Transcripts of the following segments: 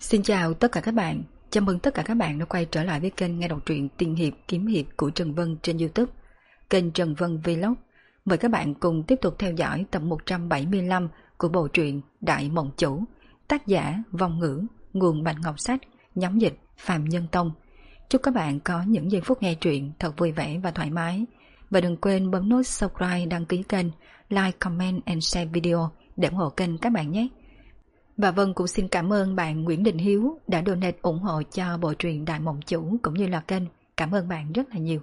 Xin chào tất cả các bạn, chào mừng tất cả các bạn đã quay trở lại với kênh nghe đọc truyện tiên hiệp kiếm hiệp của Trần Vân trên YouTube, kênh Trần Vân Vlog. Mời các bạn cùng tiếp tục theo dõi tập 175 của bộ truyện Đại Mộng Chủ, tác giả Vong Ngữ, nguồn Bạch Ngọc Sách, nhóm dịch Phạm Nhân Tông. Chúc các bạn có những giây phút nghe truyện thật vui vẻ và thoải mái. Và đừng quên bấm nút subscribe, đăng ký kênh, like, comment and share video để ủng hộ kênh các bạn nhé. Và Vân cũng xin cảm ơn bạn Nguyễn Đình Hiếu đã donate ủng hộ cho bộ truyện Đại Mộng Chủ cũng như là kênh. Cảm ơn bạn rất là nhiều.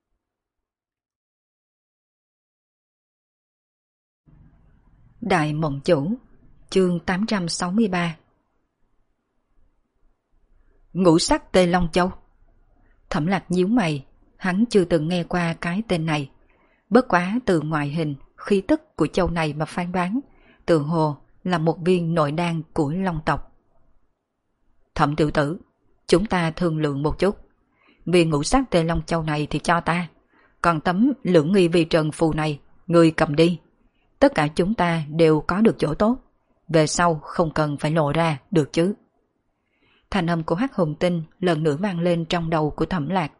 Đại Mộng Chủ, chương 863. Ngũ sắc Tê Long Châu. Thẩm Lạc nhíu mày, hắn chưa từng nghe qua cái tên này. Bất quá từ ngoại hình, khí tức của châu này mà phán đoán, tự hồ là một viên nội đan của Long tộc. Thẩm tiểu tử, chúng ta thương lượng một chút. Viên ngũ sắc Tê Long Châu này thì cho ta, còn tấm lưỡng nghi vi trần phù này, người cầm đi. Tất cả chúng ta đều có được chỗ tốt, về sau không cần phải lộ ra, được chứ? Thanh âm của Hắc Hùng Tinh lần nữa vang lên trong đầu của Thẩm Lạc.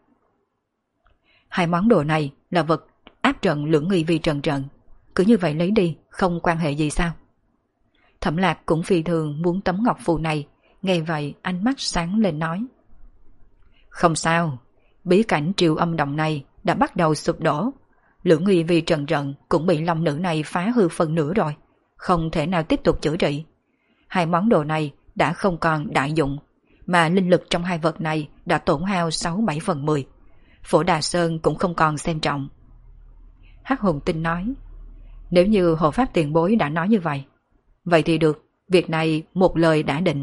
Hai món đồ này là vật áp trận lưỡng nghi vi trần trận, cứ như vậy lấy đi, không quan hệ gì sao? Thẩm Lạc cũng phi thường muốn tấm ngọc phù này, nghe vậy ánh mắt sáng lên nói. Không sao, bí cảnh Triều Âm Động này đã bắt đầu sụp đổ, lưỡng nghi vi trần trận cũng bị long nữ này phá hư phần nửa rồi, không thể nào tiếp tục chữa trị. Hai món đồ này đã không còn đại dụng, mà linh lực trong hai vật này đã tổn hao 6/7/10. Phổ Đà Sơn cũng không còn xem trọng. Hắc Hùng Tinh nói, nếu như hộ pháp tiền bối đã nói như vậy, vậy thì được, việc này một lời đã định.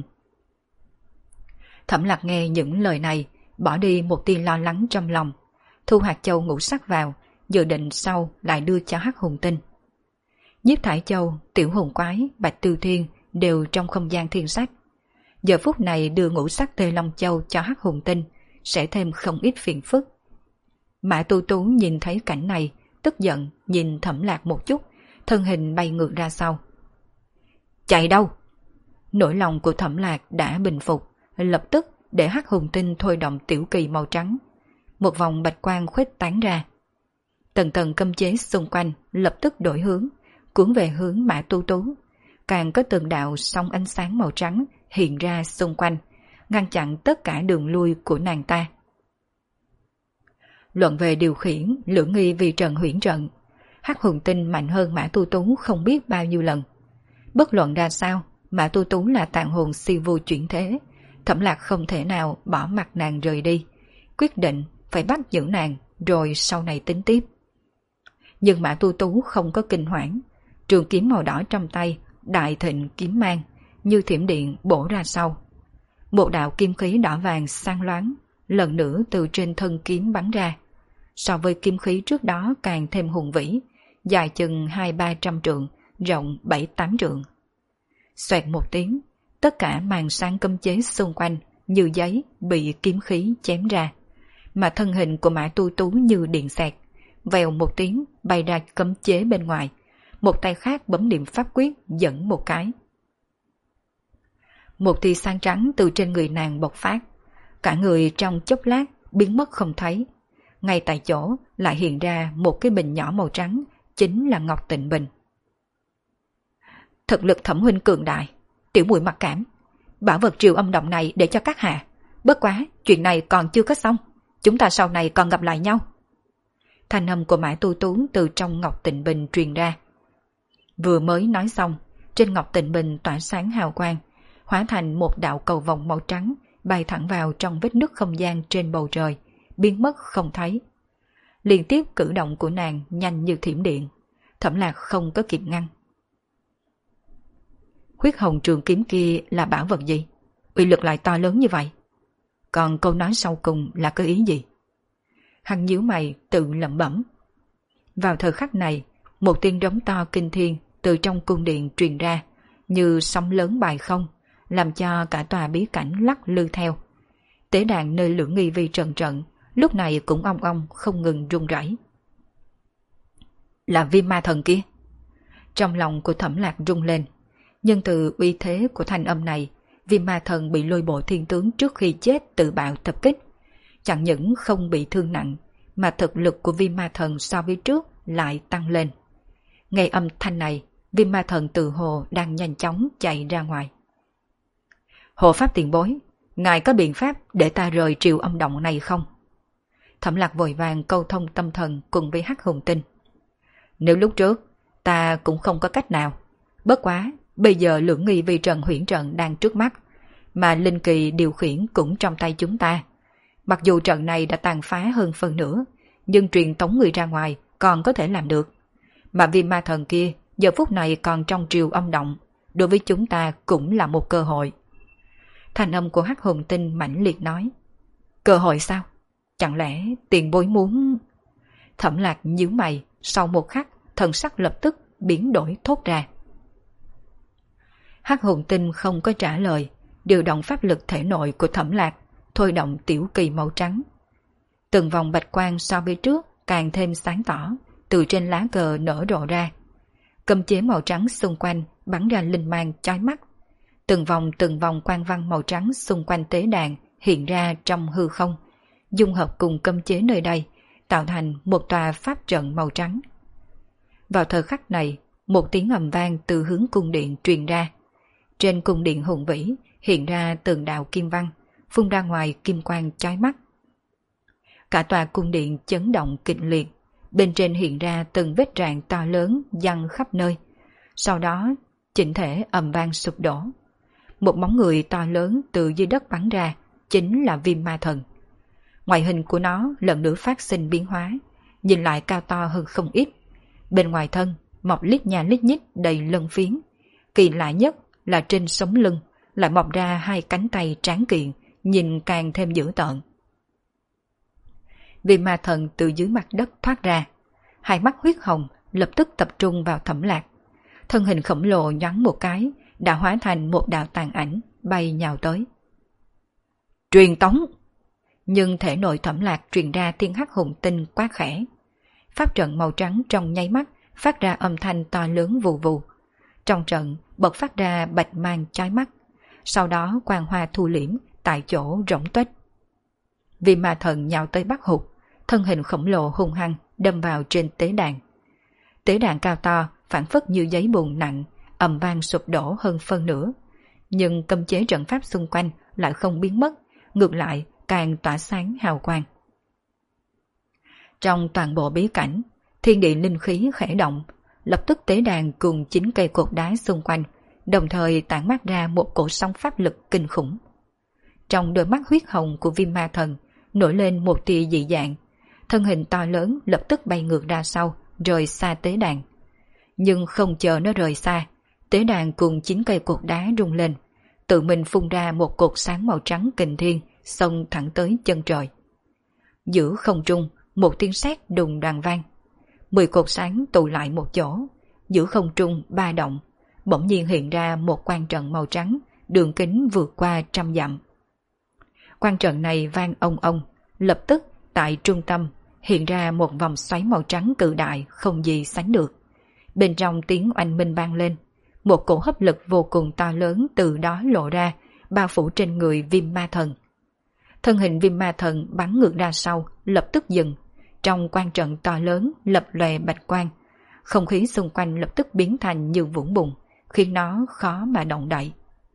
Thẩm Lạc nghe những lời này, bỏ đi một tia lo lắng trong lòng, thu hạt châu ngũ sắc vào, dự định sau lại đưa cho Hắc Hùng Tinh. Nhiếp Thải Châu, Tiểu Hùng Quái, Bạch Tư Thiên đều trong không gian thiên sách. Giờ phút này đưa ngũ sắc Tê Long Châu cho Hắc Hùng Tinh sẽ thêm không ít phiền phức. Mã Tu Tú nhìn thấy cảnh này, tức giận nhìn Thẩm Lạc một chút, thân hình bay ngược ra sau. Chạy đâu? Nỗi lòng của Thẩm Lạc đã bình phục, lập tức để Hắc Hùng Tinh thôi động tiểu kỳ màu trắng. Một vòng bạch quang khuếch tán ra. Tầng tầng cấm chế xung quanh lập tức đổi hướng, cuốn về hướng Mã Tu Tú. Càng có từng đạo sóng ánh sáng màu trắng hiện ra xung quanh, ngăn chặn tất cả đường lui của nàng ta. Luận về điều khiển lưỡng nghi vì trần huyễn trận, Hắc Hùng Tinh mạnh hơn Mã Tu Tú không biết bao nhiêu lần. Bất luận ra sao, Mã Tu Tú là tàn hồn siêu vu chuyển thế, Thẩm Lạc không thể nào bỏ mặt nàng rời đi, quyết định phải bắt giữ nàng rồi sau này tính tiếp. Nhưng Mã Tu Tú không có kinh hoảng, trường kiếm màu đỏ trong tay, đại thịnh kiếm mang, như thiểm điện bổ ra sau. Một đạo kim khí đỏ vàng sáng loáng, lần nữa từ trên thân kiếm bắn ra. So với kim khí trước đó càng thêm hùng vĩ, dài chừng 200-300 trượng, rộng 7-8 trượng. Xoẹt một tiếng, tất cả màn sáng cấm chế xung quanh như giấy bị kiếm khí chém ra, mà thân hình của Mã Tu Tú như điện xẹt, vèo một tiếng bay ra cấm chế bên ngoài, một tay khác bấm điểm pháp quyết dẫn một cái. Một tia sáng trắng từ trên người nàng bộc phát, cả người trong chốc lát biến mất không thấy. Ngay tại chỗ lại hiện ra một cái bình nhỏ màu trắng, chính là Ngọc Tịnh Bình. Thực lực Thẩm huynh cường đại, tiểu muội mặc cảm, bảo vật Triều Âm Động này để cho các hạ. Bất quá, chuyện này còn chưa có xong, chúng ta sau này còn gặp lại nhau. Thanh âm của Mã Tu Tú từ trong Ngọc Tịnh Bình truyền ra. Vừa mới nói xong, trên Ngọc Tịnh Bình tỏa sáng hào quang, hóa thành một đạo cầu vòng màu trắng, bay thẳng vào trong vết nứt không gian trên bầu trời, biến mất không thấy. Liên tiếp cử động của nàng nhanh như thiểm điện, Thẩm Lạc không có kịp ngăn. Huyết hồng trường kiếm kia là bảo vật gì? Uy lực lại to lớn như vậy? Còn câu nói sau cùng là có ý gì? Hắn nhíu mày tự lẩm bẩm. Vào thời khắc này, một tiếng rống to kinh thiên từ trong cung điện truyền ra, như sóng lớn bài không, làm cho cả tòa bí cảnh lắc lư theo. Tế đàn nơi lưỡng nghi vi trần trận lúc này cũng ong ong không ngừng rung rẩy. Là Viêm Ma Thần kia. Trong lòng của Thẩm Lạc rung lên, nhưng từ uy thế của thanh âm này, Viêm ma thần bị lôi bộ thiên tướng trước khi chết tự bạo tập kích. Chẳng những không bị thương nặng, mà thực lực của viêm ma thần so với trước lại tăng lên. Nghe âm thanh này, viêm ma thần tự hồ đang nhanh chóng chạy ra ngoài. Hộ pháp tiền bối, ngài có biện pháp để ta rời triều âm động này không? Thẩm Lạc vội vàng câu thông tâm thần cùng với Hắc Hùng Tinh. Nếu lúc trước, ta cũng không có cách nào. Bất quá, bây giờ Lưỡng Nghi Vi Trần huyễn trận đang trước mắt, mà linh kỳ điều khiển cũng trong tay chúng ta. Mặc dù trận này đã tàn phá hơn phần nửa, nhưng truyền tống người ra ngoài còn có thể làm được. Mà viêm ma thần kia giờ phút này còn trong triều âm động, đối với chúng ta cũng là một cơ hội. Thanh âm của Hắc Hùng Tinh mãnh liệt nói. Cơ hội sao? Chẳng lẽ tiền bối muốn... Thẩm Lạc nhíu mày, sau một khắc, thần sắc lập tức biến đổi thốt ra. Hắc Hùng Tinh không có trả lời, điều động pháp lực thể nội của Thẩm Lạc, thôi động tiểu kỳ màu trắng. Từng vòng bạch quang so với trước càng thêm sáng tỏ, từ trên lá cờ nở rộ ra. Cấm chế màu trắng xung quanh bắn ra linh mang chói mắt. Từng vòng quang văn màu trắng xung quanh tế đàn hiện ra trong hư không, dung hợp cùng cấm chế nơi đây, tạo thành một tòa pháp trận màu trắng. Vào thời khắc này, một tiếng ầm vang từ hướng cung điện truyền ra. Trên cung điện hùng vĩ hiện ra từng đạo kim văn, phun ra ngoài kim quang chói mắt. Cả tòa cung điện chấn động kịch liệt, bên trên hiện ra từng vết rạn to lớn giăng khắp nơi. Sau đó, chỉnh thể ầm vang sụp đổ. Một bóng người to lớn từ dưới đất bắn ra, chính là viêm ma thần. Ngoại hình của nó lần nữa phát sinh biến hóa, nhìn lại cao to hơn không ít. Bên ngoài thân, mọc lít nha lít nhít đầy lân phiến. Kỳ lạ nhất là trên sống lưng lại mọc ra hai cánh tay tráng kiện, nhìn càng thêm dữ tợn. Viêm ma thần từ dưới mặt đất thoát ra, hai mắt huyết hồng lập tức tập trung vào Thẩm Lạc. Thân hình khổng lồ nhoáng một cái, đã hóa thành một đạo tàn ảnh bay nhào tới. Truyền tống! Nhưng thể nội Thẩm Lạc truyền ra tiếng Hắc Hùng Tinh quát khẽ. Pháp trận màu trắng trong nháy mắt phát ra âm thanh to lớn vù vù. Trong trận bật phát ra bạch mang chói mắt, sau đó quang hoa thu liễm tại chỗ rỗng tuếch. Viêm ma thần nhào tới bắt hụt, thân hình khổng lồ hung hăng đâm vào trên tế đàn. Tế đàn cao to phản phất như giấy bùn nặng, ầm vang sụp đổ hơn phân nửa. Nhưng cấm chế trận pháp xung quanh lại không biến mất, ngược lại càng tỏa sáng hào quang. Trong toàn bộ bí cảnh, thiên địa linh khí khẽ động, lập tức tế đàn cùng 9 cây cột đá xung quanh, đồng thời tản mát ra một cổ sóng pháp lực kinh khủng. Trong đôi mắt huyết hồng của viêm ma thần nổi lên một tia dị dạng, thân hình to lớn lập tức bay ngược ra sau, rời xa tế đàn. Nhưng không chờ nó rời xa, tế đàn cùng 9 cây cột đá rung lên, tự mình phun ra một cột sáng màu trắng kình thiên, xông thẳng tới chân trời. Giữa không trung, một tiếng sét đùng đoàng vang. 10 cột sáng tụ lại một chỗ, giữa không trung ba động, bỗng nhiên hiện ra một quan trận màu trắng, đường kính vượt qua 100 dặm. Quan trận này vang ông ông, lập tức tại trung tâm hiện ra một vòng xoáy màu trắng cự đại không gì sánh được. Bên trong tiếng oanh minh vang lên, một cổ hấp lực vô cùng to lớn từ đó lộ ra, bao phủ trên người viêm ma thần. Thân hình viêm ma thần bắn ngược ra sau, lập tức dừng. Trong quan trận to lớn lập lòe bạch quang, không khí xung quanh lập tức biến thành như vũng bùn, khiến nó khó mà động đậy.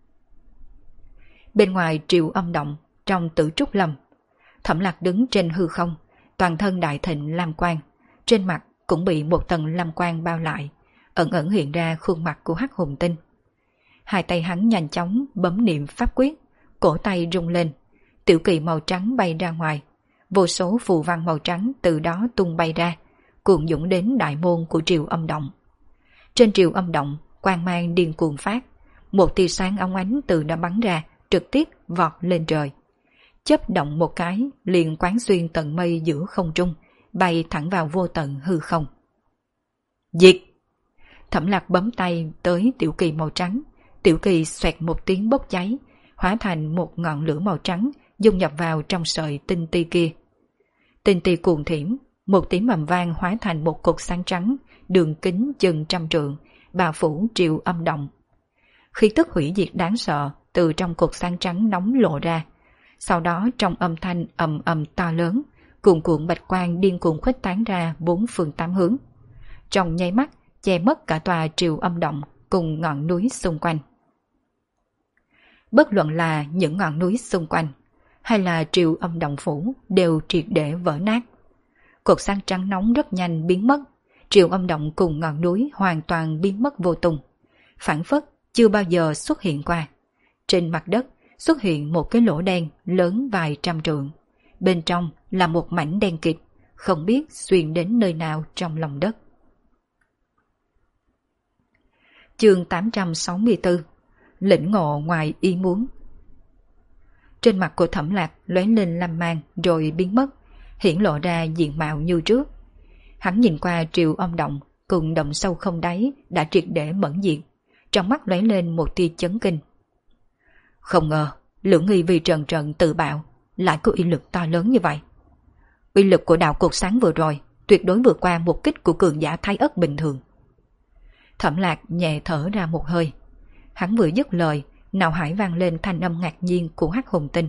Bên ngoài triều âm động, trong Tử Trúc Lâm, Thẩm Lạc đứng trên hư không, toàn thân đại thịnh lam quang, trên mặt cũng bị một tầng lam quang bao lại, ẩn ẩn hiện ra khuôn mặt của Hắc Hùng Tinh. Hai tay hắn nhanh chóng bấm niệm pháp quyết, cổ tay rung lên, tiểu kỳ màu trắng bay ra ngoài, vô số phù văn màu trắng từ đó tung bay ra, cuộn dũng đến đại môn của triều âm động. Trên triều âm động, quang mang điên cuồng phát, một tia sáng óng ánh từ đó bắn ra, trực tiếp vọt lên trời. Chớp động một cái, liền quán xuyên tầng mây giữa không trung, bay thẳng vào vô tận hư không. Diệt! Thẩm Lạc bấm tay tới tiểu kỳ màu trắng, tiểu kỳ xoẹt một tiếng bốc cháy, hóa thành một ngọn lửa màu trắng, dung nhập vào trong sợi tinh ti kia. Tinh ti cuồng thiểm, một tiếng ầm vang hóa thành một cột sáng trắng, đường kính chừng 100 trượng, bao phủ triều âm động. Khí tức hủy diệt đáng sợ từ trong cột sáng trắng nóng lộ ra. Sau đó trong âm thanh ầm ầm to lớn, cuồn cuộn bạch quang điên cuồng khuếch tán ra bốn phương tám hướng. Trong nháy mắt, che mất cả tòa triều âm động cùng ngọn núi xung quanh. Bất luận là những ngọn núi xung quanh, hay là triều âm động phủ đều triệt để vỡ nát. Cột sáng trắng nóng rất nhanh biến mất, triều âm động cùng ngọn núi hoàn toàn biến mất vô tung, phảng phất chưa bao giờ xuất hiện qua. Trên mặt đất xuất hiện một cái lỗ đen lớn vài trăm trượng, bên trong là một mảnh đen kịt, không biết xuyên đến nơi nào trong lòng đất. Chương 864. Lĩnh ngộ ngoài ý muốn. Trên mặt của Thẩm Lạc lóe lên lam mang rồi biến mất, hiển lộ ra diện mạo như trước. Hắn nhìn qua triều âm động cùng động sâu không đáy đã triệt để mẫn diệt, trong mắt lóe lên một tia chấn kinh. Không ngờ Lưỡng Nghi vì trần trần tự bạo lại có uy lực to lớn như vậy. Uy lực của đạo cột sáng vừa rồi tuyệt đối vượt qua một kích của cường giả Thái Ất bình thường. Thẩm Lạc nhẹ thở ra một hơi. Hắn vừa dứt lời, não hải vang lên thanh âm ngạc nhiên của Hắc Hùng Tinh.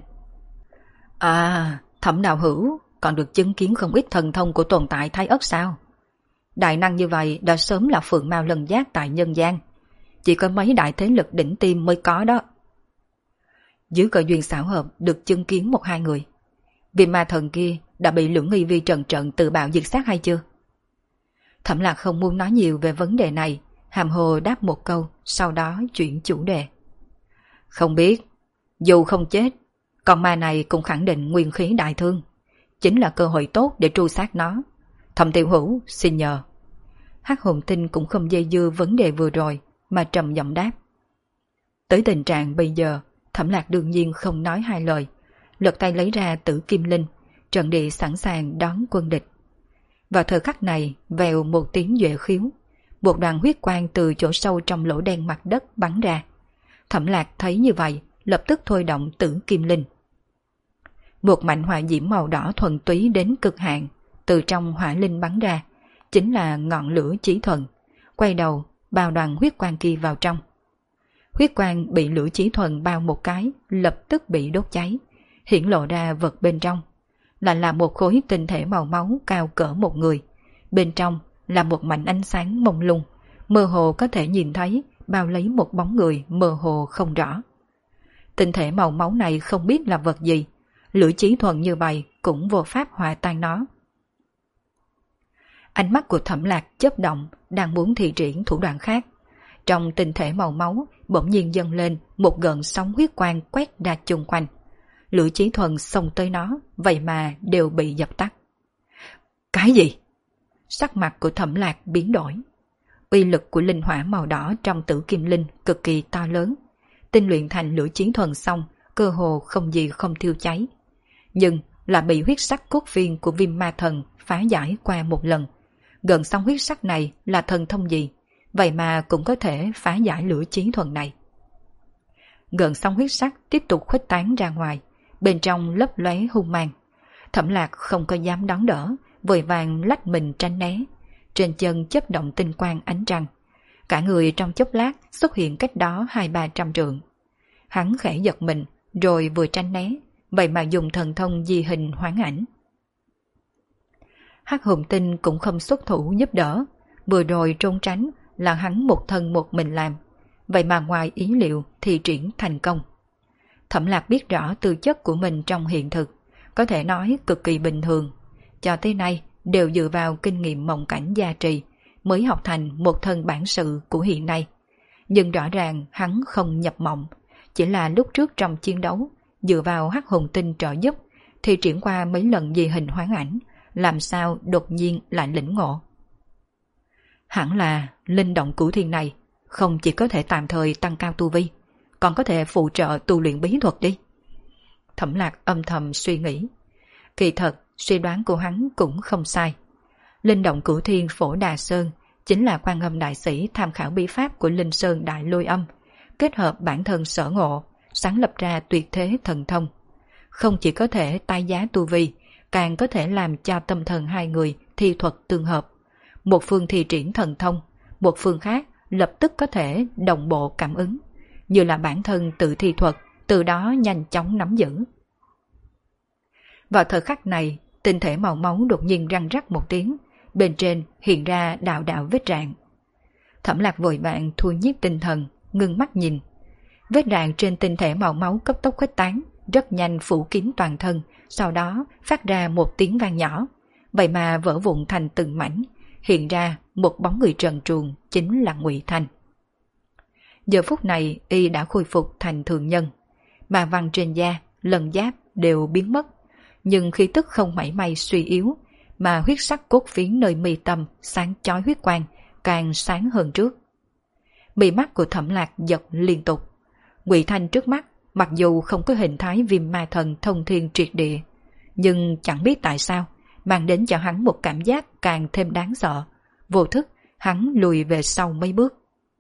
À, Thẩm đạo hữu còn được chứng kiến không ít thần thông của tồn tại Thái Ất sao? Đại năng như vậy đã sớm là phượng mao lân giác tại nhân gian, chỉ có mấy đại thế lực đỉnh tiêm mới có đó. Dưới cơ duyên xảo hợp được chứng kiến một hai người. Vì ma thần kia đã bị Lưỡng Nghi vi trần trận tự bạo diệt sát hay chưa? Thẩm Lạc không muốn nói nhiều về vấn đề này, hàm hồ đáp một câu, sau đó chuyển chủ đề. Không biết, dù không chết, con ma này cũng khẳng định nguyên khí đại thương, chính là cơ hội tốt để tru sát nó. Thẩm tiểu hữu xin nhờ. Hắc Hồn Tinh cũng không dây dưa vấn đề vừa rồi mà trầm giọng đáp. Tới tình trạng bây giờ, Thẩm Lạc đương nhiên không nói hai lời, lật tay lấy ra Tử Kim Linh, trận địa sẵn sàng đón quân địch. Vào thời khắc này, vèo một tiếng duệ khiếu, một đoàn huyết quang từ chỗ sâu trong lỗ đen mặt đất bắn ra. Thẩm Lạc thấy như vậy, lập tức thôi động Tử Kim Linh. Một mảnh hỏa diễm màu đỏ thuần túy đến cực hạn từ trong hỏa linh bắn ra, chính là ngọn lửa chí thuần, quay đầu bao đoàn huyết quang kia vào trong. Huyết quang bị lửa chí thuần bao một cái, lập tức bị đốt cháy, hiển lộ ra vật bên trong, là một khối tinh thể màu máu cao cỡ một người. Bên trong là một mảnh ánh sáng mông lung, mơ hồ có thể nhìn thấy bao lấy một bóng người mơ hồ không rõ. Tinh thể màu máu này không biết là vật gì, lửa chí thuần như vậy cũng vô pháp hòa tan nó. Ánh mắt của Thẩm Lạc chớp động, đang muốn thi triển thủ đoạn khác. Trong tinh thể màu máu bỗng nhiên dâng lên một gợn sóng huyết quang quét ra chung quanh. Lửa chí thuần xông tới nó, vậy mà đều bị dập tắt. Cái gì? Sắc mặt của Thẩm Lạc biến đổi. Uy lực của linh hỏa màu đỏ trong Tử Kim Linh cực kỳ to lớn. Tinh luyện thành lửa chí thuần xong, cơ hồ không gì không thiêu cháy. Nhưng là bị huyết sắc cốt viên của Viêm Ma Thần phá giải qua một lần. Gần sóng huyết sắc này là thần thông gì, vậy mà cũng có thể phá giải lửa chí thuần này. Gần sóng huyết sắc tiếp tục khuếch tán ra ngoài, bên trong lấp lóe hung mang. Thẩm Lạc không có dám đón đỡ, vội vàng lách mình tránh né. Trên chân chớp động tinh quang ánh trăng, cả người trong chốc lát xuất hiện cách đó 200-300 trượng. Hắn khẽ giật mình, rồi vừa tránh né, vậy mà dùng thần thông di hình hoán ảnh. Hắc Hồn Tinh cũng không xuất thủ giúp đỡ, vừa rồi trốn tránh là hắn một thân một mình làm, vậy mà ngoài ý liệu thì triển thành công. Thẩm Lạc biết rõ tư chất của mình trong hiện thực, có thể nói cực kỳ bình thường, cho tới nay đều dựa vào kinh nghiệm mộng cảnh gia trì mới học thành một thân bản sự của hiện nay. Nhưng rõ ràng hắn không nhập mộng, chỉ là lúc trước trong chiến đấu dựa vào Hắc Hồn Tinh trợ giúp thì triển qua mấy lần di hình hoán ảnh, làm sao đột nhiên lại lĩnh ngộ. Hẳn là linh động cửu thiên này không chỉ có thể tạm thời tăng cao tu vi, còn có thể phụ trợ tu luyện bí thuật đi. Thẩm Lạc âm thầm suy nghĩ. Kỳ thật suy đoán của hắn cũng không sai. Linh động cửu thiên Phổ Đà Sơn chính là Quan Âm đại sĩ tham khảo bí pháp của Linh Sơn Đại Lôi Âm, kết hợp bản thân sở ngộ, sáng lập ra tuyệt thế thần thông. Không chỉ có thể tái giá tu vi, càng có thể làm cho tâm thần hai người thi thuật tương hợp. Một phương thi triển thần thông, một phương khác lập tức có thể đồng bộ cảm ứng. như là bản thân tự thi thuật, từ đó nhanh chóng nắm giữ. Vào thời khắc này, tinh thể màu máu đột nhiên răng rắc một tiếng, bên trên hiện ra đạo đạo vết rạn. Thẩm Lạc vội vàng thui nhiếp tinh thần, ngưng mắt nhìn. Vết rạn trên tinh thể màu máu cấp tốc khuếch tán, rất nhanh phủ kín toàn thân, sau đó phát ra một tiếng vang nhỏ, vậy mà vỡ vụn thành từng mảnh, hiện ra một bóng người trần truồng, chính là Ngụy Thanh. Giờ phút này y đã khôi phục thành thường nhân, mà văn trên da, lân giáp đều biến mất, nhưng khí tức không mảy may suy yếu, mà huyết sắc cốt phiến nơi mi tâm sáng chói huyết quang, càng sáng hơn trước. Mí mắt của Thẩm Lạc giật liên tục. Ngụy Thanh trước mắt, mặc dù không có hình thái viêm ma thần thông thiên triệt địa, nhưng chẳng biết tại sao, mang đến cho hắn một cảm giác càng thêm đáng sợ. Vô thức, hắn lùi về sau mấy bước.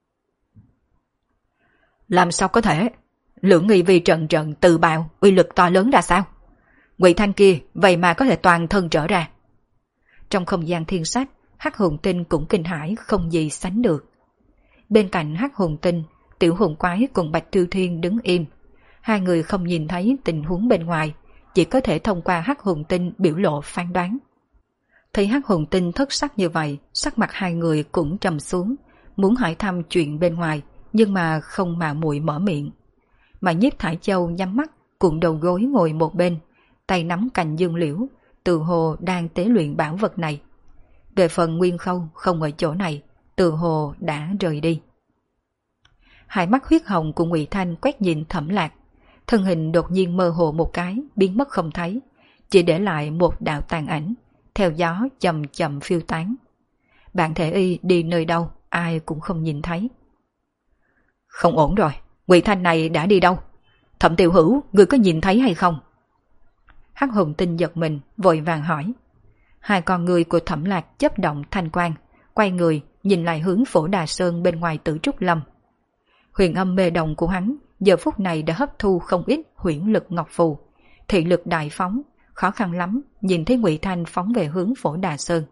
Làm sao có thể? Lưỡng nghi vì trận trận tự bạo, uy lực to lớn ra sao? Ngụy Thanh kia vậy mà có thể toàn thân trở ra. Trong không gian thiên sách, Hắc Hồn Tinh cũng kinh hãi không gì sánh được. Bên cạnh Hắc Hồn Tinh, Tiểu Hồn Quái cùng Bạch Thư Thiên đứng im. Hai người không nhìn thấy tình huống bên ngoài, chỉ có thể thông qua Hắc Hồn Tinh biểu lộ phán đoán. Thấy Hắc Hồn Tinh thất sắc như vậy, sắc mặt hai người cũng trầm xuống, muốn hỏi thăm chuyện bên ngoài, nhưng mà không mạo muội mở miệng. Mà Nhiếp Thải Châu nhắm mắt, cuộn đầu gối ngồi một bên, tay nắm cành dương liễu, tự hồ đang tế luyện bảo vật này. Về phần Nguyên Khâu không ở chỗ này, tự hồ đã rời đi. Hai mắt huyết hồng của Ngụy Thanh quét nhìn Thẩm Lạc, thân hình đột nhiên mơ hồ một cái, biến mất không thấy, chỉ để lại một đạo tàn ảnh, theo gió chậm chậm phiêu tán. Bản thể y đi nơi đâu, ai cũng không nhìn thấy. Không ổn rồi, Ngụy Thanh này đã đi đâu? Thẩm Tiểu Hữu, ngươi có nhìn thấy hay không? Hắc Hồn Tinh giật mình, vội vàng hỏi. Hai con người của Thẩm Lạc chớp động thanh quang, quay người nhìn lại hướng Phổ Đà Sơn bên ngoài Tử Trúc Lâm. Huyền âm mê đồng của hắn giờ phút này đã hấp thu không ít huyễn lực ngọc phù, thị lực đại phóng, khó khăn lắm nhìn thấy Ngụy Thanh phóng về hướng Phổ Đà Sơn.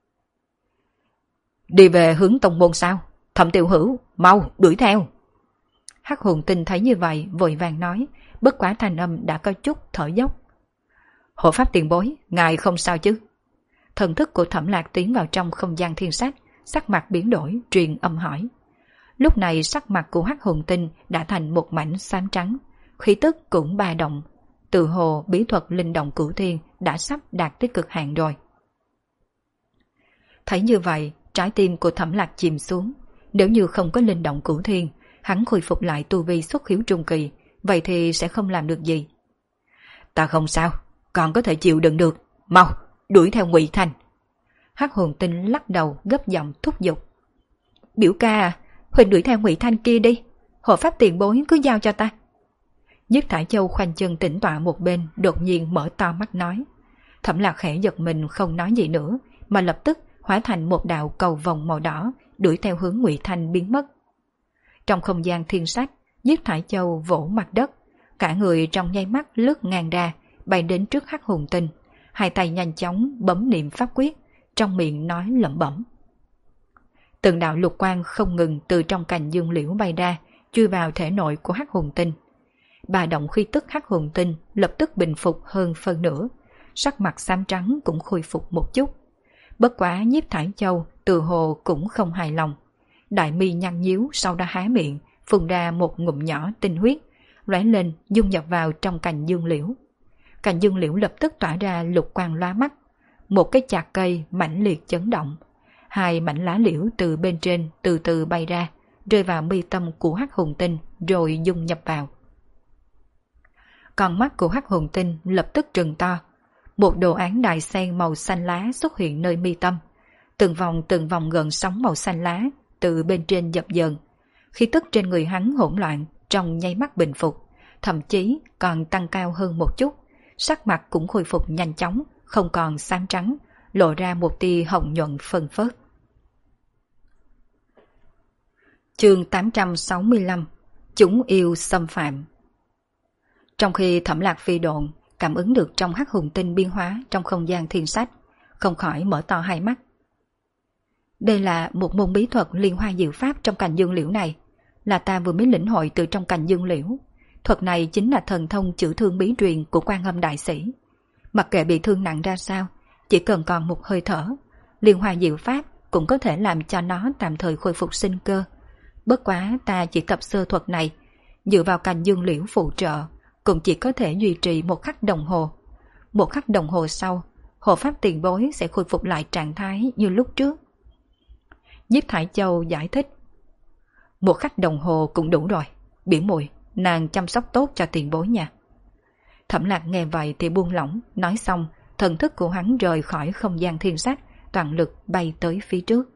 Đi về hướng tông môn sao? Thẩm Tiểu Hữu, mau đuổi theo. Hắc Hồn Tinh thấy như vậy vội vàng nói, bất quá thanh âm đã có chút thở dốc. Hộ pháp tiền bối, ngài không sao chứ? Thần thức của Thẩm Lạc tiến vào trong không gian thiên sách, sắc mặt biến đổi, truyền âm hỏi. Lúc này sắc mặt của Hắc Hồn Tinh đã thành một mảnh xám trắng, khí tức cũng ba động, từ hồ bí thuật linh động cửu thiên đã sắp đạt tới cực hạn rồi. Thấy như vậy, trái tim của Thẩm Lạc chìm xuống, nếu như không có linh động cửu thiên, hắn khôi phục lại tu vi xuất khiếu trung kỳ, vậy thì sẽ không làm được gì. Ta không sao, còn có thể chịu đựng được, mau đuổi theo Ngụy Thanh. Hắc Hồn Tinh lắc đầu gấp giọng thúc giục. Biểu ca à, Huỳnh đuổi theo Ngụy Thanh kia đi, hộ pháp tiền bối cứ giao cho ta. Nhiếp Thải Châu khoanh chân tĩnh tọa một bên, đột nhiên mở to mắt nói. Thẩm Lạc khẽ giật mình không nói gì nữa, mà lập tức hóa thành một đạo cầu vòng màu đỏ, đuổi theo hướng Ngụy Thanh biến mất. Trong không gian thiên sách, Nhiếp Thải Châu vỗ mặt đất, cả người trong nháy mắt lướt ngang ra, bay đến trước Hắc Hồn Tinh, hai tay nhanh chóng bấm niệm pháp quyết, trong miệng nói lẩm bẩm. Từng đạo lục quang không ngừng từ trong cành dương liễu bay ra, chui vào thể nội của Hắc Hồn Tinh. Bà động khí tức Hắc Hồn Tinh lập tức bình phục hơn phân nửa, sắc mặt xám trắng cũng khôi phục một chút. Bất quá Nhiếp Thải Châu từ hồ cũng không hài lòng, đại mi nhăn nhíu, sau đó há miệng phun ra một ngụm nhỏ tinh huyết, lóe lên dung nhập vào trong cành dương liễu. Cành dương liễu lập tức tỏa ra lục quang lóa mắt, một cái chạc cây mãnh liệt chấn động, hai mảnh lá liễu từ bên trên từ từ bay ra, rơi vào mi tâm của Hắc Hồn Tinh rồi dung nhập vào. Con mắt của Hắc Hồn Tinh lập tức trừng to, một đồ án đài sen màu xanh lá xuất hiện nơi mi tâm, từng vòng gần sóng màu xanh lá từ bên trên dập dờn, khí tức trên người hắn hỗn loạn trong nháy mắt bình phục, thậm chí còn tăng cao hơn một chút, sắc mặt cũng khôi phục nhanh chóng, không còn xám trắng, lộ ra một tia hồng nhuận phân phớt. Chương 865 Chúng yêu xâm phạm. Trong khi Thẩm Lạc phi độn, cảm ứng được trong Hắc Hồn Tinh biến hóa trong không gian thiên sách, không khỏi mở to hai mắt. Đây là một môn bí thuật liên hoa diệu pháp trong cành dương liễu này, là ta vừa mới lĩnh hội từ trong cành dương liễu. Thuật này chính là thần thông chữa thương bí truyền của Quan Âm đại sĩ. Mặc kệ bị thương nặng ra sao, chỉ cần còn một hơi thở, Liên Hoa Diệu Pháp cũng có thể làm cho nó tạm thời khôi phục sinh cơ. Bất quá ta chỉ tập sơ thuật này, dựa vào cành dương liễu phụ trợ, cũng chỉ có thể duy trì 1 khắc đồng hồ. 1 khắc đồng hồ sau, hộ pháp tiền bối sẽ khôi phục lại trạng thái như lúc trước. Nhiếp Thải Châu giải thích. 1 khắc đồng hồ cũng đủ rồi. Biển Muội, nàng chăm sóc tốt cho tiền bối nha. Thẩm Lạc nghe vậy thì buông lỏng, nói xong, thần thức của hắn rời khỏi không gian thiên sách, toàn lực bay tới phía trước.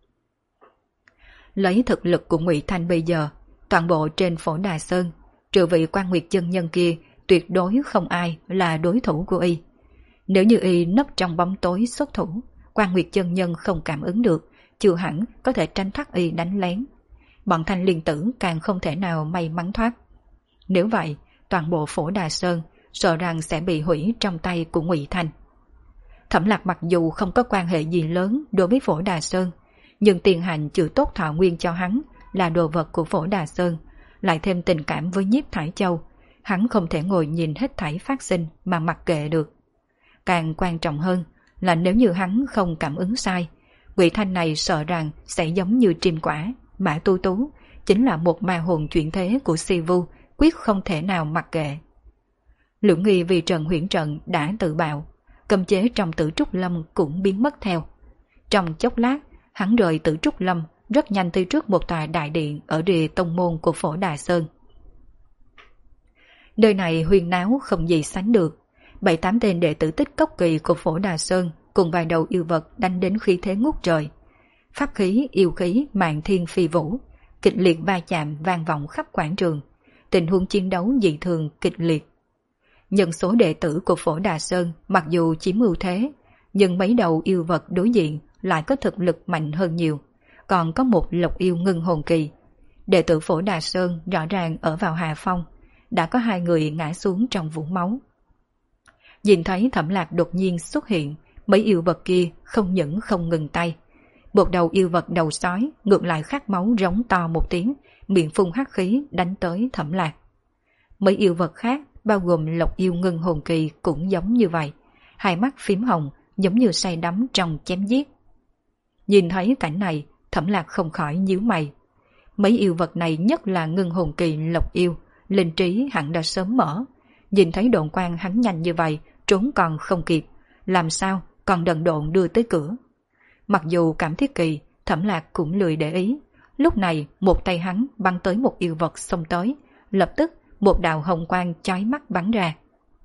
Lấy thực lực của Ngụy Thanh bây giờ, toàn bộ trên Phổ Đà Sơn, trừ vị Quan Nguyệt chân nhân kia, tuyệt đối không ai là đối thủ của y. Nếu như y nấp trong bóng tối xuất thủ, Quan Nguyệt chân nhân không cảm ứng được, chưa hẳn có thể tranh thoát y đánh lén. Bọn Thanh Liên tử càng không thể nào may mắn thoát. Nếu vậy, toàn bộ Phổ Đà Sơn sợ rằng sẽ bị hủy trong tay của Ngụy Thanh. Thẩm Lạc mặc dù không có quan hệ gì lớn đối với Phổ Đà Sơn, nhưng tiền hành chữa tốt thọ nguyên cho hắn là đồ vật của Phổ Đà Sơn, lại thêm tình cảm với Nhiếp Thải Châu, hắn không thể ngồi nhìn hết thảy phát sinh mà mặc kệ được. Càng quan trọng hơn là nếu như hắn không cảm ứng sai, Ngụy Thanh này sợ rằng sẽ giống như Triêm Quả, Mã Tu Tú, chính là một ma hồn chuyển thế của Si Vu, quyết không thể nào mặc kệ. Lưỡng nghi vì Trần Huyễn Trận đã tự bạo, cấm chế trong Tử Trúc Lâm cũng biến mất theo. Trong chốc lát, hắn rời Tử Trúc Lâm, rất nhanh tới trước một tòa đại điện ở rìa tông môn của Phổ Đà Sơn. Nơi này huyên náo không gì sánh được. 7-8 tên đệ tử Tích Cốc Kỳ của Phổ Đà Sơn cùng vài đầu yêu vật đánh đến khí thế ngút trời. Pháp khí, yêu khí, mạn thiên phi vũ, kịch liệt va chạm vang vọng khắp quảng trường. Tình huống chiến đấu dị thường kịch liệt. Nhân số đệ tử của Phổ Đà Sơn mặc dù chiếm ưu thế, nhưng mấy đầu yêu vật đối diện lại có thực lực mạnh hơn nhiều. Còn có một lộc yêu ngưng hồn kỳ. Đệ tử Phổ Đà Sơn rõ ràng ở vào hạ phong, đã có 2 người ngã xuống trong vũng máu. Nhìn thấy Thẩm Lạc đột nhiên xuất hiện, mấy yêu vật kia không những không ngừng tay. Một đầu yêu vật đầu sói ngược lại khát máu rống to một tiếng, miệng phun hắc khí đánh tới Thẩm Lạc. Mấy yêu vật khác, bao gồm lộc yêu ngưng hồn kỳ cũng giống như vậy, hai mắt phím hồng giống như say đắm trong chém giết. Nhìn thấy cảnh này, Thẩm Lạc không khỏi nhíu mày. Mấy yêu vật này nhất là ngưng hồn kỳ lộc yêu, linh trí hẳn đã sớm mở. Nhìn thấy độn quang hắn nhanh như vậy, trốn còn không kịp, làm sao còn đần độn đưa tới cửa. Mặc dù cảm thiết kỳ, Thẩm Lạc cũng lười để ý. Lúc này một tay hắn bắn tới một yêu vật xông tới, lập tức một đạo hồng quang chói mắt bắn ra.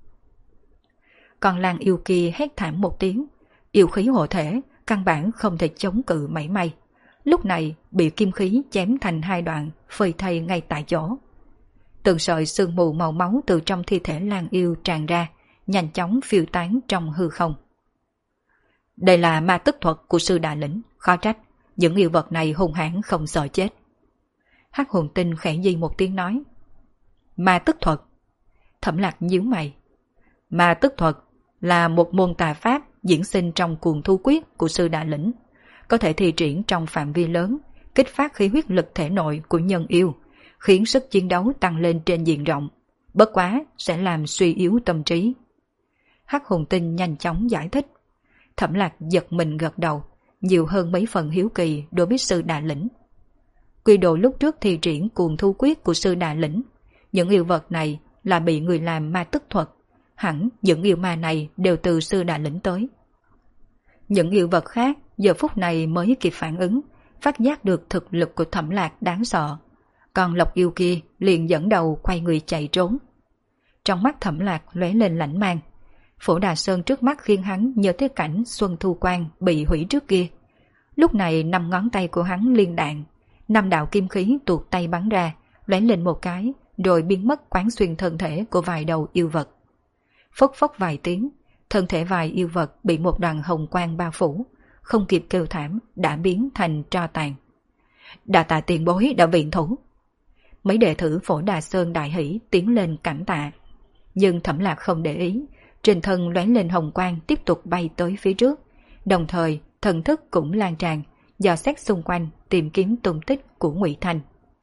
Còn làng yêu kia hét thảm một tiếng, yêu khí hộ thể căn bản không thể chống cự mảy may. Lúc này bị kim khí chém thành 2 đoạn, phơi thây ngay tại chỗ. Từng sợi sương mù màu máu từ trong thi thể lang yêu tràn ra, nhanh chóng phiêu tán trong hư không. Đây là ma tức thuật của sư Đà Lĩnh, khó trách những yêu vật này hung hãn không sợ chết. Hắc Hồn Tinh khẽ di một tiếng nói. Ma tức thuật. Thẩm Lạc nhíu mày. Ma tức thuật là một môn tà pháp diễn sinh trong cuồng thu quyết của sư Đà Lĩnh, có thể thi triển trong phạm vi lớn, kích phát khí huyết lực thể nội của nhân yêu, khiến sức chiến đấu tăng lên trên diện rộng, bất quá sẽ làm suy yếu tâm trí. Hắc Hồn Tinh nhanh chóng giải thích. Thẩm Lạc giật mình gật đầu, nhiều hơn mấy phần hiếu kỳ đối với sư Đà Lĩnh. Quy đồ lúc trước thi triển cuồng thu quyết của sư Đà Lĩnh, những yêu vật này là bị người làm ma tức thuật, hẳn những yêu ma này đều từ sư Đà Lĩnh tới. Những yêu vật khác giờ phút này mới kịp phản ứng, phát giác được thực lực của Thẩm Lạc đáng sợ. Còn lộc yêu kia liền dẫn đầu quay người chạy trốn. Trong mắt Thẩm Lạc lóe lên lãnh mang. Phổ Đà Sơn trước mắt khiến hắn nhớ tới cảnh Xuân Thu Quan bị hủy trước kia. Lúc này 5 ngón tay của hắn liên đạn, 5 đạo kim khí tuột tay bắn ra, lóe lên một cái, rồi biến mất quán xuyên thân thể của vài đầu yêu vật. Phốc phốc vài tiếng, thân thể vài yêu vật bị một đoàn hồng quang bao phủ, không kịp kêu thảm đã biến thành tro tàn. Đà tạ tiền bối đã viện thủ. Mấy đệ tử Phổ Đà Sơn đại hỷ tiến lên cảm tạ. Nhưng Thẩm Lạc không để ý, trên thân lóe lên hồng quang tiếp tục bay tới phía trước, đồng thời thần thức cũng lan tràn, dò xét xung quanh tìm kiếm tung tích của Ngụy Thanh.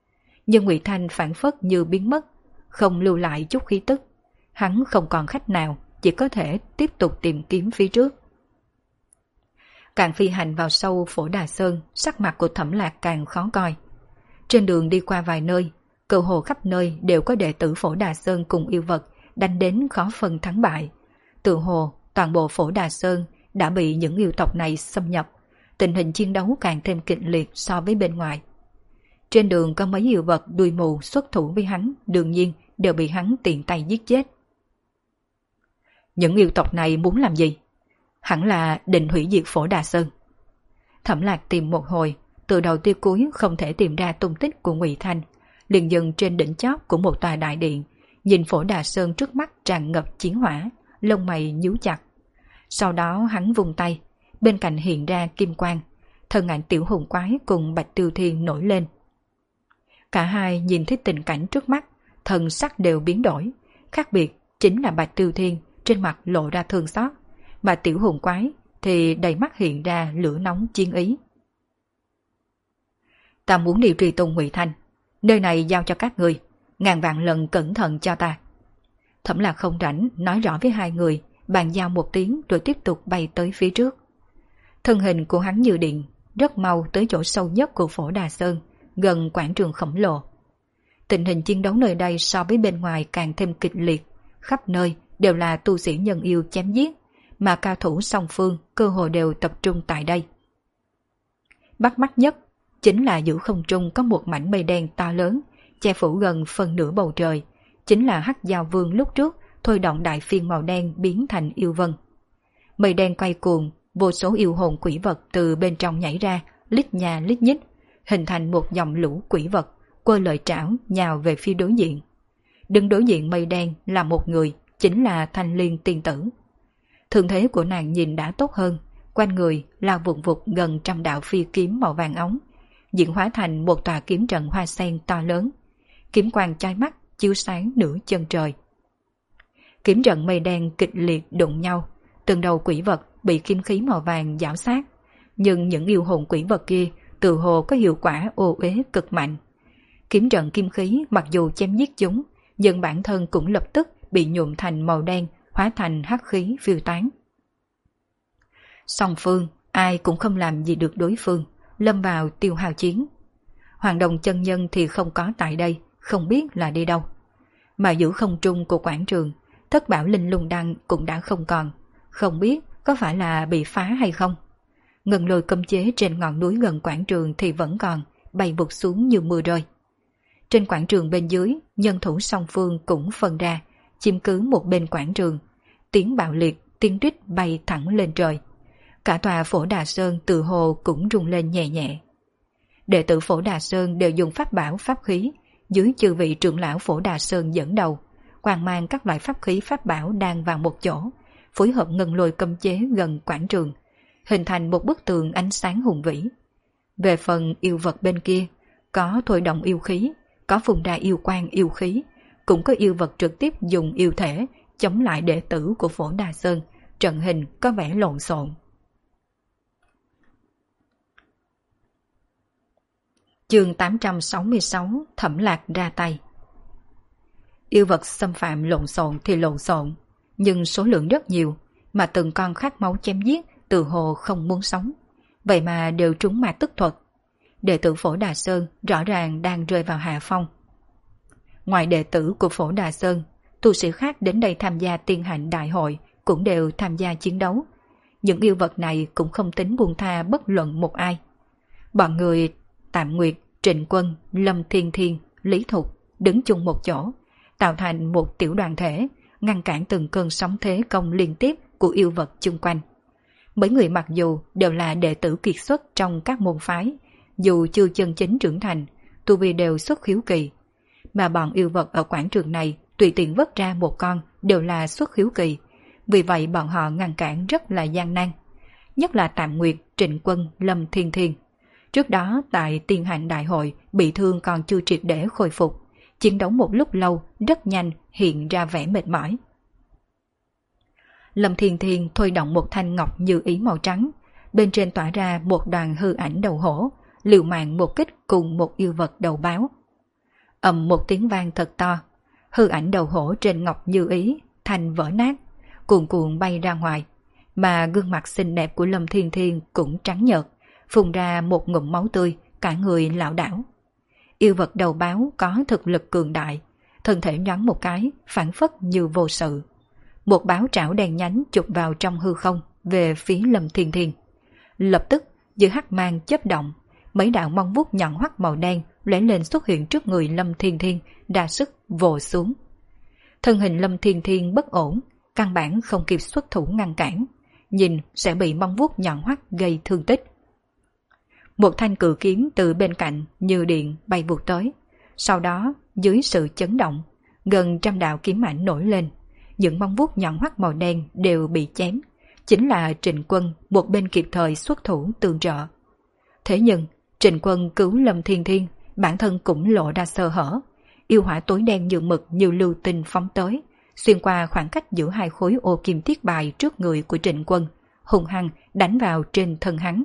Nhưng Ngụy Thanh phản phất như biến mất, không lưu lại chút khí tức. Hắn không còn khách nào, chỉ có thể tiếp tục tìm kiếm phía trước. Càng phi hành vào sâu Phổ Đà Sơn, sắc mặt của Thẩm Lạc càng khó coi. Trên đường đi qua vài nơi, cơ hồ khắp nơi đều có đệ tử Phổ Đà Sơn cùng yêu vật đánh đến khó phân thắng bại. Tự hồ toàn bộ Phổ Đà Sơn đã bị những yêu tộc này xâm nhập, tình hình chiến đấu càng thêm kịch liệt so với bên ngoài. Trên đường có mấy yêu vật đuôi mù xuất thủ với hắn, đương nhiên đều bị hắn tiện tay giết chết. Những yêu tộc này muốn làm gì? Hẳn là định hủy diệt Phổ Đà Sơn. Thẩm Lạc tìm một hồi, từ đầu tia cuối không thể tìm ra tung tích của Ngụy Thanh, liền dừng trên đỉnh chót của một tòa đại điện, nhìn Phổ Đà Sơn trước mắt tràn ngập chiến hỏa, lông mày nhíu chặt. Sau đó hắn vung tay, bên cạnh hiện ra kim quang, thân ảnh Tiểu Hùng Quái cùng Bạch Tiêu Thiên nổi lên. Cả hai nhìn thấy tình cảnh trước mắt, thần sắc đều biến đổi, khác biệt chính là Bạch Tiêu Thiên trên mặt lộ ra thương xót, mà Tiểu Hùng Quái thì đầy mắt hiện ra lửa nóng chiến ý. Ta muốn đi truy tung Ngụy Thanh, nơi này giao cho các người, ngàn vạn lần cẩn thận cho ta. Thẩm Lạc không rảnh nói rõ với hai người, bàn giao một tiếng rồi tiếp tục bay tới phía trước. Thân hình của hắn như điện, rất mau tới chỗ sâu nhất của Phổ Đà Sơn, gần quảng trường khổng lồ. Tình hình chiến đấu nơi đây so với bên ngoài càng thêm kịch liệt, khắp nơi đều là tu sĩ nhân yêu chém giết, mà cao thủ song phương cơ hồ đều tập trung tại đây. Bắt mắt nhất chính là giữa không trung có một mảnh mây đen to lớn, che phủ gần phần nửa bầu trời, chính là Hắc Giao Vương lúc trước thôi động đại phiên màu đen biến thành yêu vân. Mây đen quay cuồng, vô số yêu hồn quỷ vật từ bên trong nhảy ra, lít nha lít nhít, hình thành một dòng lũ quỷ vật, quơ lợi trảo nhào về phía đối diện. Đứng đối diện mây đen là một người, chính là Thanh Liên tiên tử. Thương thế của nàng nhìn đã tốt hơn, quanh người lao vụn vụt gần trăm đạo phi kiếm màu vàng óng, diễn hóa thành một tòa kiếm trận hoa sen to lớn. Kiếm quang chói mắt chiếu sáng nửa chân trời. Kiếm trận mây đen kịch liệt đụng nhau, từng đầu quỷ vật bị kiếm khí màu vàng giảo sát, nhưng những yêu hồn quỷ vật kia tự hồ có hiệu quả ô uế cực mạnh. Kiếm trận kim khí mặc dù chém giết chúng, nhưng bản thân cũng lập tức bị nhuộm thành màu đen, hóa thành hắc khí phiêu tán. Song phương ai cũng không làm gì được đối phương, lâm vào tiêu hao chiến. Hoàng Đồng chân nhân thì không có tại đây, không biết là đi đâu. Mà giữa không trung của quảng trường, Thất Bảo Linh Lung Đăng cũng đã không còn, không biết có phải là bị phá hay không. Ngân lôi cấm chế trên ngọn núi gần quảng trường thì vẫn còn, bay vụt xuống như mưa rơi. Trên quảng trường bên dưới, nhân thủ song phương cũng phân ra, chiếm cứ một bên quảng trường. Tiếng bạo liệt, tiếng rít bay thẳng lên trời. Cả tòa Phổ Đà Sơn tự hồ cũng rung lên nhẹ nhẹ. Đệ tử Phổ Đà Sơn đều dùng pháp bảo pháp khí, dưới chư vị trưởng lão Phổ Đà Sơn dẫn đầu, quàng mang các loại pháp khí pháp bảo đang vào một chỗ, phối hợp ngân lôi cấm chế gần quảng trường, hình thành một bức tường ánh sáng hùng vĩ. Về phần yêu vật bên kia, có thôi động yêu khí, có phun ra yêu quang yêu khí, cũng có yêu vật trực tiếp dùng yêu thể chống lại đệ tử của Phổ Đà Sơn, trận hình có vẻ lộn xộn. Chương 866 Thẩm Lạc ra tay. Yêu vật xâm phạm lộn xộn thì lộn xộn, nhưng số lượng rất nhiều, mà từng con khát máu chém giết từ hồ không muốn sống, vậy mà đều trúng ma tức thuật. Đệ tử Phổ Đà Sơn rõ ràng đang rơi vào hạ phong. Ngoài đệ tử của Phổ Đà Sơn, tu sĩ khác đến đây tham gia tiên hạnh đại hội cũng đều tham gia chiến đấu. Những yêu vật này cũng không tính buông tha bất luận một ai. Bọn người Tạm Nguyệt, Trịnh Quân, Lâm Thiên Thiên, Lý Thục đứng chung một chỗ, tạo thành một tiểu đoàn thể, ngăn cản từng cơn sóng thế công liên tiếp của yêu vật chung quanh. Mấy người mặc dù đều là đệ tử kiệt xuất trong các môn phái, dù chưa chân chính trưởng thành, tu vi đều xuất khiếu kỳ, mà bọn yêu vật ở quảng trường này tùy tiện vớt ra một con đều là xuất khiếu kỳ, vì vậy bọn họ ngăn cản rất là gian nan. Nhất là Tạm Nguyệt, Trịnh Quân, Lâm Thiên Thiên. Trước đó tại tiên hạnh đại hội bị thương còn chưa triệt để khôi phục, chiến đấu một lúc lâu rất nhanh hiện ra vẻ mệt mỏi. Lâm Thiên Thiên thôi động một thanh ngọc như ý màu trắng, bên trên tỏa ra một đoàn hư ảnh đầu hổ, liều mạng một kích cùng một yêu vật đầu báo. ầm một tiếng vang thật to, hư ảnh đầu hổ trên ngọc như ý thành vỡ nát, cuồn cuộn bay ra ngoài, mà gương mặt xinh đẹp của Lâm Thiên Thiên cũng trắng nhợt, phun ra một ngụm máu tươi, cả người lảo đảo. Yêu vật đầu báo có thực lực cường đại, thân thể nhoáng một cái, phản phất như vô sự. Một báo trảo đen nhánh chụp vào trong hư không về phía Lâm Thiên Thiên. Lập tức, giữa hắc mang chớp động, mấy đạo móng vuốt nhọn hoắt màu đen lóe lên xuất hiện trước người Lâm Thiên Thiên, đa sức vồ xuống. Thân hình Lâm Thiên Thiên bất ổn, căn bản không kịp xuất thủ ngăn cản, nhìn sẽ bị móng vuốt nhọn hoắt gây thương tích. Một thanh cự kiếm từ bên cạnh như điện bay vụt tới, sau đó dưới sự chấn động, gần trăm đạo kiếm ảnh nổi lên, những móng vuốt nhọn hoắt màu đen đều bị chém, chính là Trịnh Quân một bên kịp thời xuất thủ tương trợ. Thế nhưng Trịnh Quân cứu Lâm Thiên Thiên, bản thân cũng lộ ra sơ hở, yêu hỏa tối đen như mực như lưu tinh phóng tới, xuyên qua khoảng cách giữa hai khối ô kim thiết bài trước người của Trịnh Quân, hung hăng đánh vào trên thân hắn.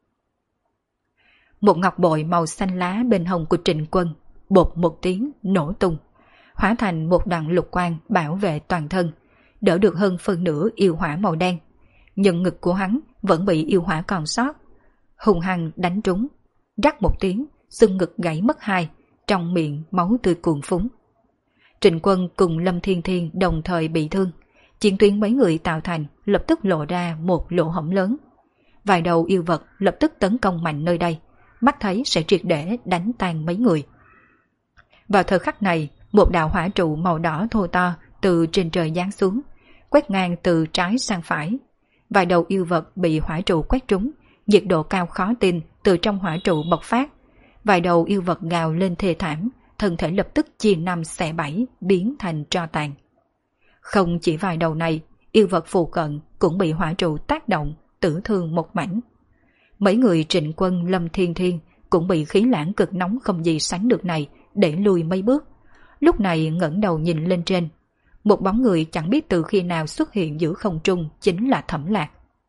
Một ngọc bội màu xanh lá bên hông của Trịnh Quân bột một tiếng nổ tung, hóa thành một đoàn lục quang bảo vệ toàn thân, đỡ được hơn phân nửa yêu hỏa màu đen. Nhưng ngực của hắn vẫn bị yêu hỏa còn sót, hung hăng đánh trúng, rắc một tiếng, xương ngực gãy mất hai, trong miệng máu tươi cuồn phúng. Trịnh Quân cùng Lâm Thiên Thiên đồng thời bị thương, chiến tuyến mấy người tạo thành lập tức lộ ra một lỗ hổng lớn. Vài đầu yêu vật lập tức tấn công mạnh nơi đây, mắt thấy sẽ triệt để đánh tan mấy người. Vào thời khắc này, một đạo hỏa trụ màu đỏ thô to từ trên trời giáng xuống, quét ngang từ trái sang phải. Vài đầu yêu vật bị hỏa trụ quét trúng, nhiệt độ cao khó tin từ trong hỏa trụ bộc phát. Vài đầu yêu vật gào lên thê thảm, thân thể lập tức chia năm xẻ bảy, biến thành tro tàn. Không chỉ vài đầu này, yêu vật phụ cận cũng bị hỏa trụ tác động, tử thương một mảnh. Mấy người Trịnh Quân Lâm Thiên Thiên cũng bị khí lãng cực nóng không gì sánh được này đẩy lùi mấy bước. Lúc này ngẩng đầu nhìn lên trên, một bóng người chẳng biết từ khi nào xuất hiện giữa không trung, chính là Thẩm Lạc.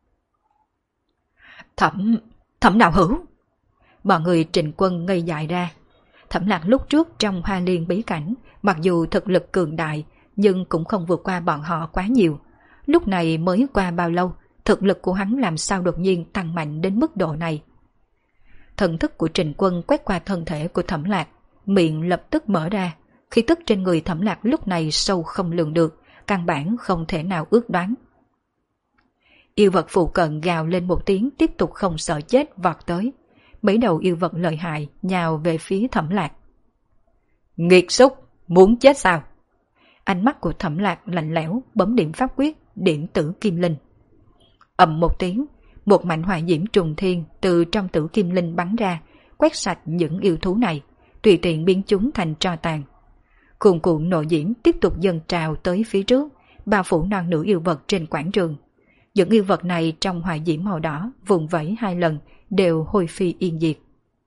Thẩm đạo hữu! Bọn người Trịnh Quân ngây dại ra. Thẩm Lạc lúc trước trong Hoa Liên bí cảnh, mặc dù thực lực cường đại, nhưng cũng không vượt qua bọn họ quá nhiều. Lúc này mới qua bao lâu, thực lực của hắn làm sao đột nhiên tăng mạnh đến mức độ này? Thần thức của Trịnh Quân quét qua thân thể của Thẩm Lạc, miệng lập tức mở ra. Khí tức trên người Thẩm Lạc lúc này sâu không lường được, căn bản không thể nào ước đoán. Yêu vật phụ cận gào lên một tiếng, tiếp tục không sợ chết vọt tới. Mấy đầu yêu vật lợi hại nhào về phía Thẩm Lạc. Nghiệt xúc, muốn chết sao? Ánh mắt của Thẩm Lạc lạnh lẽo, bấm điểm pháp quyết, điểm tử kim linh. Ầm một tiếng, một mảnh hỏa diễm trùng thiên từ trong tử kim linh bắn ra, quét sạch những yêu thú này, tùy tiện biến chúng thành tro tàn. Cuồn cuộn nội diễm tiếp tục dâng trào tới phía trước, bao phủ non nữ yêu vật trên quảng trường. Những yêu vật này trong hỏa diễm màu đỏ vùng vẫy hai lần đều hôi phi yên diệt.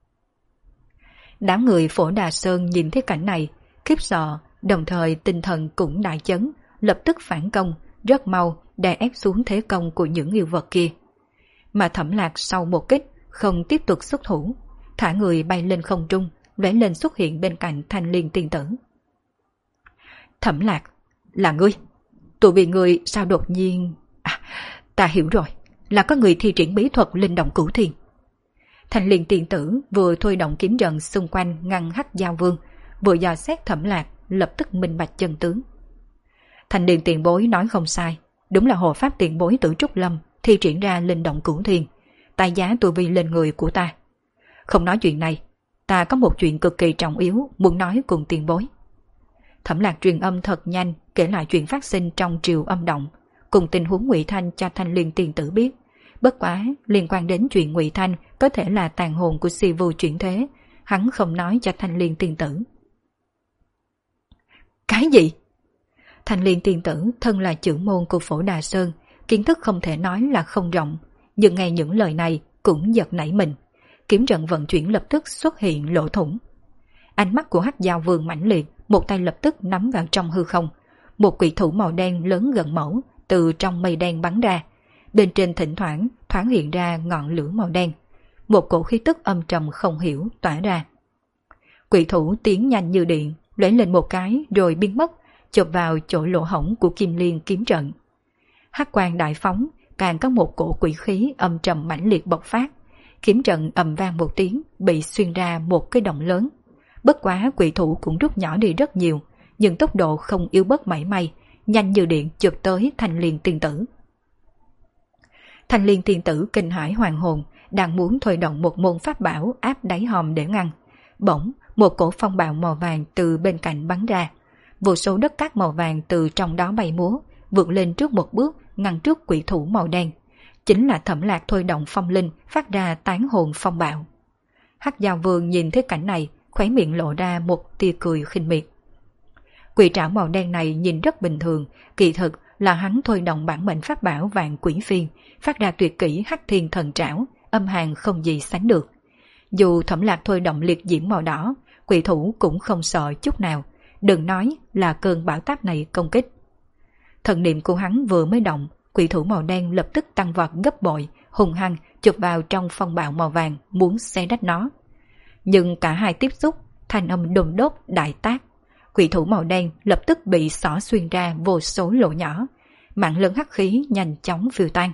Đám người Phổ Đà Sơn nhìn thấy cảnh này, khiếp sợ, đồng thời tinh thần cũng đại chấn, lập tức phản công, rất mau đè ép xuống thế công của những yêu vật kia. Mà Thẩm Lạc sau một kích không tiếp tục xuất thủ, thả người bay lên không trung, lóe lên xuất hiện bên cạnh Thanh Liên tiên tử. Thẩm Lạc, là ngươi? Tụi bị người sao đột nhiên... ta hiểu rồi, là có người thi triển bí thuật linh động cửu thiên. Thanh Liên tiên tử vừa thôi động kiếm trận xung quanh ngăn Hắc Giao Vương, vừa dò xét Thẩm Lạc, lập tức minh bạch chân tướng. Thanh Liên tiền bối nói không sai, đúng là hộ pháp tiền bối Tử Trúc Lâm thi triển ra linh động cửu thiên, tài giá tu vi lên người của ta. Không nói chuyện này, ta có một chuyện cực kỳ trọng yếu muốn nói cùng tiền bối. Thẩm Lạc truyền âm thật nhanh, kể lại chuyện phát sinh trong triều âm động, cùng tình huống Ngụy Thanh cho Thanh Liên tiên tử biết. Bất quá liên quan đến chuyện Ngụy Thanh có thể là tàn hồn của Si Vu chuyển thế, hắn không nói cho Thanh Liên tiên tử. Cái gì? Thanh Liên tiên tử thân là trưởng môn của Phổ Đà Sơn, kiến thức không thể nói là không rộng, nhưng nghe những lời này cũng giật nảy mình. Kiếm trận vận chuyển lập tức xuất hiện lỗ thủng. Ánh mắt của Hắc Giao Vương mãnh liệt, một tay lập tức nắm vào trong hư không. Một quỷ thủ màu đen lớn gần mẫu từ trong mây đen bắn ra, bên trên thỉnh thoảng thoáng hiện ra ngọn lửa màu đen. Một cổ khí tức âm trầm không hiểu tỏa ra. Quỷ thủ tiến nhanh như điện, lóe lên một cái rồi biến mất, chộp vào chỗ lỗ hổng của Kim Liên kiếm trận. Hắc quang đại phóng, càng có một cổ quỷ khí âm trầm mãnh liệt bộc phát. Kiếm trận ầm vang một tiếng, bị xuyên ra một cái động lớn. Bất quá quỷ thủ cũng rút nhỏ đi rất nhiều, nhưng tốc độ không yếu bớt mảy may, nhanh như điện chụp tới Thanh Liên tiên tử. Thanh Liên tiên tử kinh hãi hoàng hồn, đang muốn thôi động một môn pháp bảo áp đáy hòm để ngăn. Bỗng, một cổ phong bạo màu vàng từ bên cạnh bắn ra. Vô số đất cát màu vàng từ trong đó bay múa, vượt lên trước một bước, ngăn trước quỷ thủ màu đen. Chính là Thẩm Lạc thôi động phong linh phát ra tán hồn phong bạo. Hắc Giao Vương nhìn thấy cảnh này, khóe miệng lộ ra một tia cười khinh miệt. Quỷ trảo màu đen này nhìn rất bình thường, kỳ thực là hắn thôi động bản mệnh pháp bảo Vạn Quỷ Phiên, phát ra tuyệt kỹ Hắc Thiên Thần Trảo, âm hàn không gì sánh được. Dù Thẩm Lạc thôi động liệt diễm màu đỏ, quỷ thủ cũng không sợ chút nào, đừng nói là cơn bão táp này công kích. Thần niệm của hắn vừa mới động, quỷ thủ màu đen lập tức tăng vọt gấp bội, hung hăng chụp vào trong phong bạo màu vàng muốn xé rách nó. Nhưng cả hai tiếp xúc, thanh âm đùng đốt đại tác. Quỷ thủ màu đen lập tức bị xỏ xuyên ra vô số lỗ nhỏ, mạng lân hắc khí nhanh chóng phiêu tan.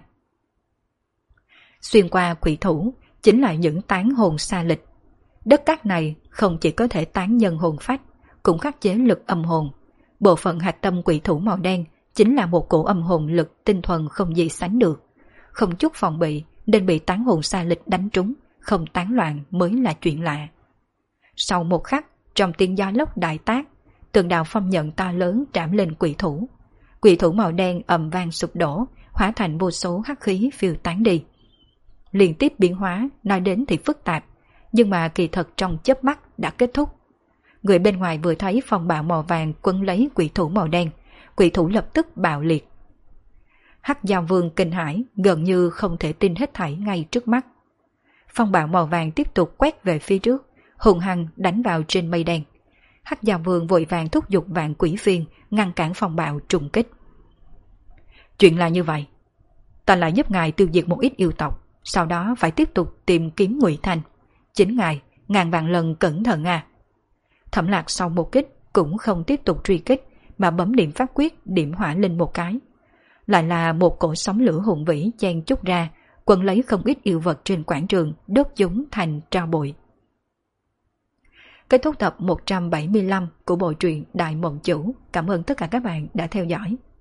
Xuyên qua quỷ thủ chính là những tán hồn xa lịch. Đất cát này không chỉ có thể tán nhân hồn phách, cũng khắc chế lực âm hồn. Bộ phận hạch tâm quỷ thủ màu đen chính là một cổ âm hồn lực tinh thuần không gì sánh được. Không chút phòng bị nên bị tán hồn xa lịch đánh trúng, không tán loạn mới là chuyện lạ. Sau một khắc, trong tiếng gió lốc đại tác, từng đạo phong nhận to lớn trảm lên quỷ thủ. Quỷ thủ màu đen ầm vang sụp đổ, hóa thành vô số hắc khí phiêu tán đi. Liên tiếp biến hóa, nói đến thì phức tạp, nhưng mà kỳ thật trong chớp mắt đã kết thúc. Người bên ngoài vừa thấy phong bạo màu vàng quấn lấy quỷ thủ màu đen, quỷ thủ lập tức bạo liệt. Hắc Giao Vương kinh hãi, gần như không thể tin hết thảy ngay trước mắt. Phong bạo màu vàng tiếp tục quét về phía trước, hùng hăng đánh vào trên mây đen. Hắc Giao Vương vội vàng thúc giục Vạn Quỷ Phiên ngăn cản phong bạo trùng kích. Chuyện là như vậy, ta lại giúp ngài tiêu diệt một ít yêu tộc, sau đó phải tiếp tục tìm kiếm Ngụy Thanh. Chính ngài ngàn vạn lần cẩn thận à. Thẩm Lạc sau một kích cũng không tiếp tục truy kích, mà bấm điểm pháp quyết điểm hỏa lên một cái. Lại là một cổ sóng lửa hùng vĩ chen chúc ra, quấn lấy không ít yêu vật trên quảng trường, đốt chúng thành tro bụi. Kết thúc tập 175 của bộ truyện Đại Mộng Chủ. Cảm ơn tất cả các bạn đã theo dõi.